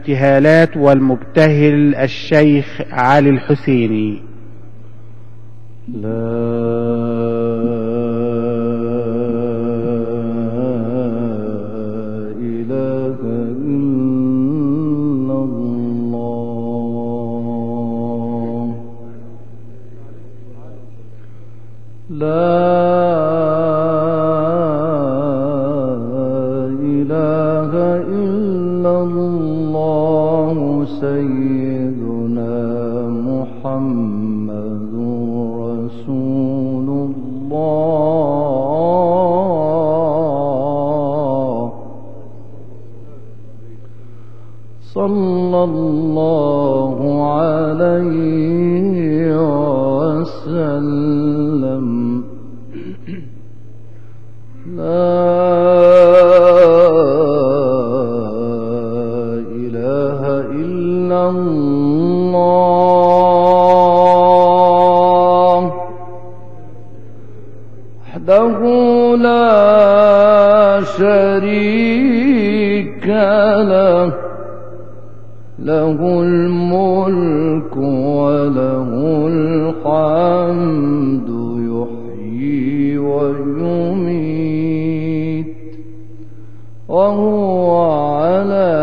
الابتهالات والمبتهل الشيخ علي الحسيني. سيدنا محمد رسول الله صلى الله عليه وسلم. وحده لا شريك له، له الملك وله الحمد، يحيي ويميت وهو على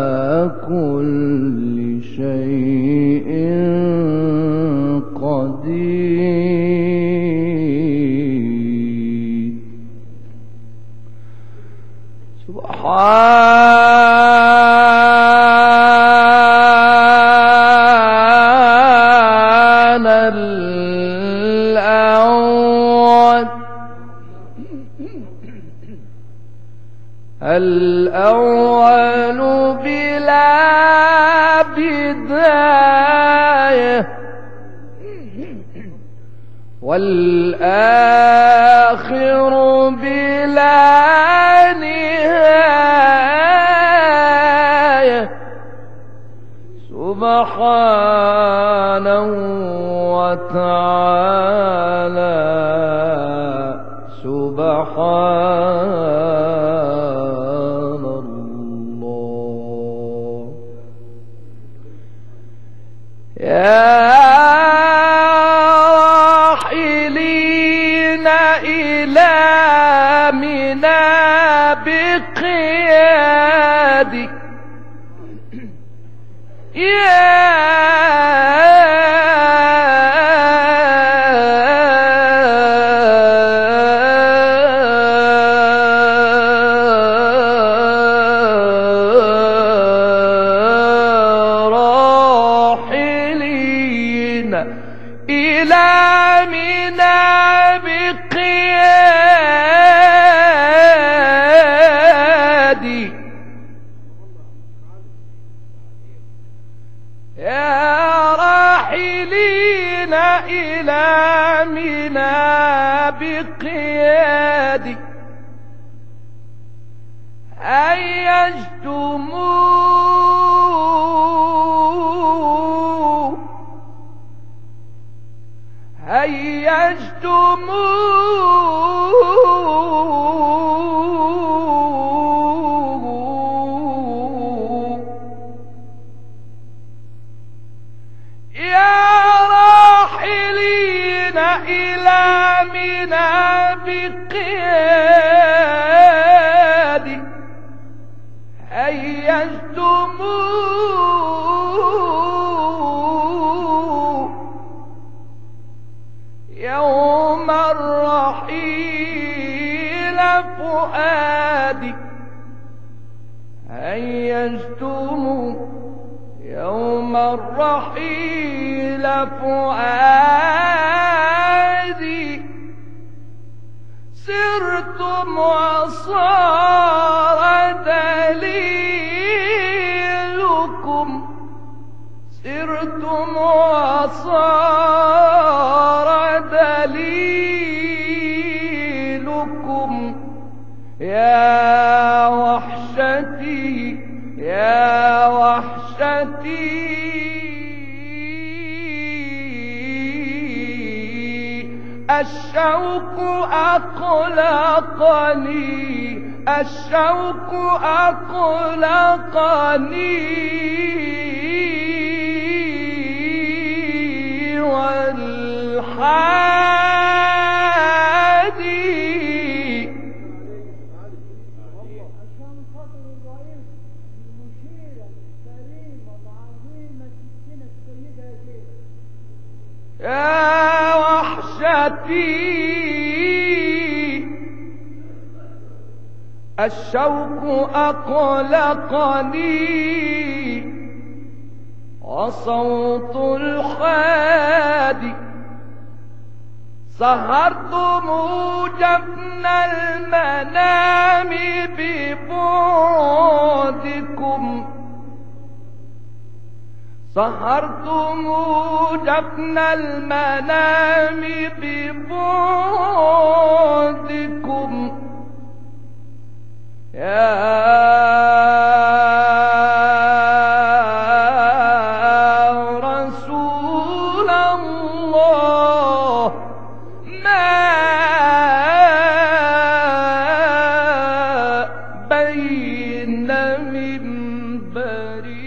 كل شيء قدير. سبحان الأول بلا بداية، والآخر بلا نهاية، سبحانه وتعالى سبحان الله. يا راحلين إلى منى بقيادي، إلى منى بقيادي، يا راحلين إلى منى بقيادي، يا راحلين إلى منى بقيادي، هيجتموه يوم الرحيل فؤادي، هيجتموه يوم الرحيل فؤادي، سرتم وصار دليلكم، سرتم وصار دليلكم، يا وحشتي يا وحشتي. الشوق أقلقني، الشوق أقلقني، يا وحشتي الشوق أقلقني وصوت الحادي سهرتم جفن المنام ببعدكم سهرتم جفن المنام ببعدكم يا رسول الله ما بين منبره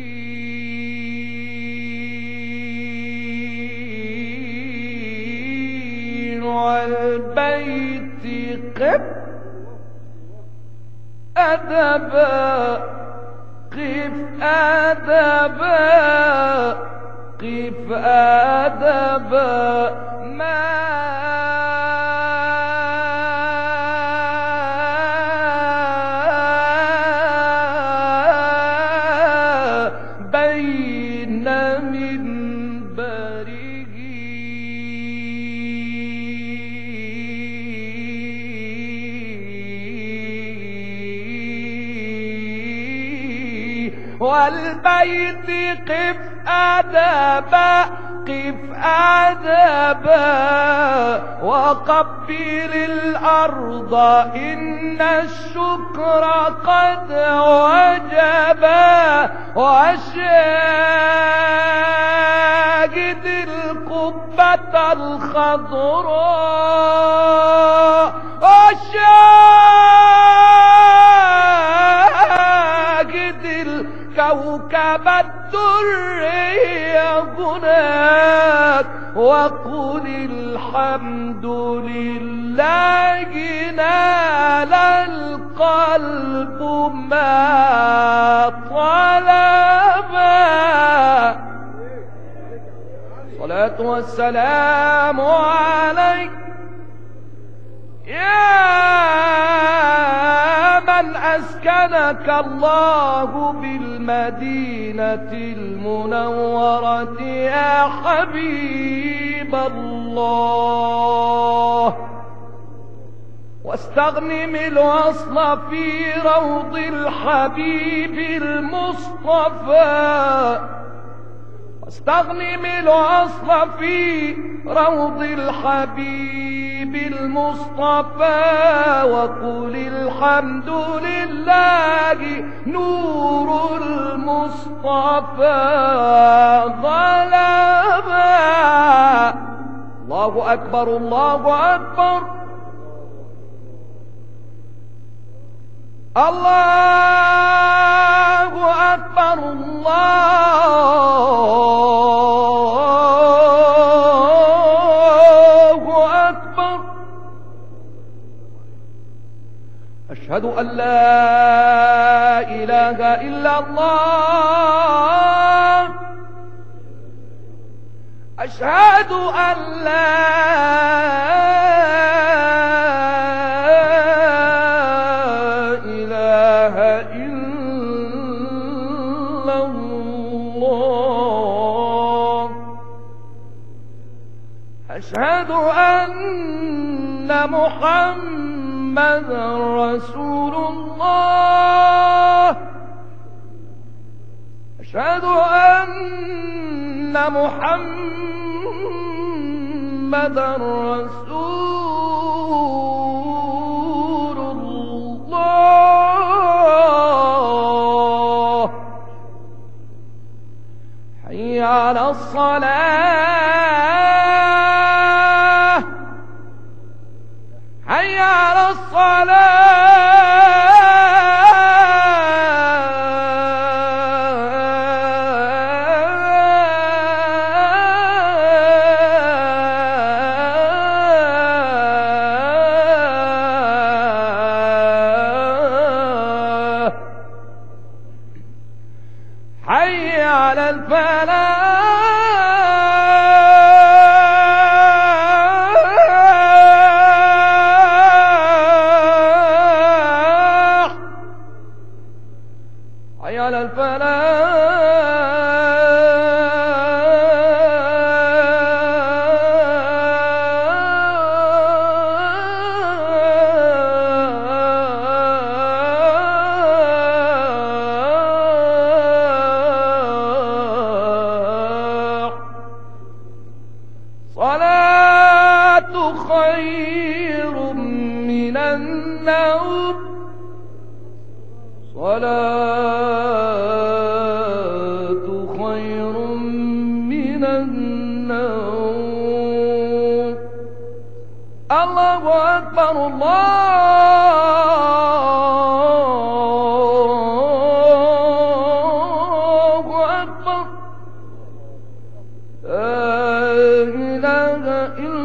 والبيت قف أدبا قف أدبا قف أدبا ما بين منبره والبيت قف أدبا قف أدبا وقبل الأرض إن الشكر قد وجبا وشاهد القبة الخضراء وشاهد الكوكب الدري هناك وقل الحمد لله نال القلب ما طلبا. الصلاة والسلام عليك يا من أسكنك الله بالمدينة المنورة يا حبيب الله، واستغنم الوصل في روض الحبيب المصطفى، واستغنم الوصل في روض الحبيب المصطفى، وقل الحمد لله نور المصطفى غلبا. الله أكبر الله أكبر الله أكبر الله أكبر. أشهد أن لا إله إلا الله، أشهد أن لا إله إلا الله، أشهد أن محمدا رسول الله، أشهد أن محمدا رسول الله. حي على الصلاة، حي على الصلاة. حي على الفلاح. صلاة خير من النوم صلاة خير من النوم الله أكبر الله أكبر لا إله إلا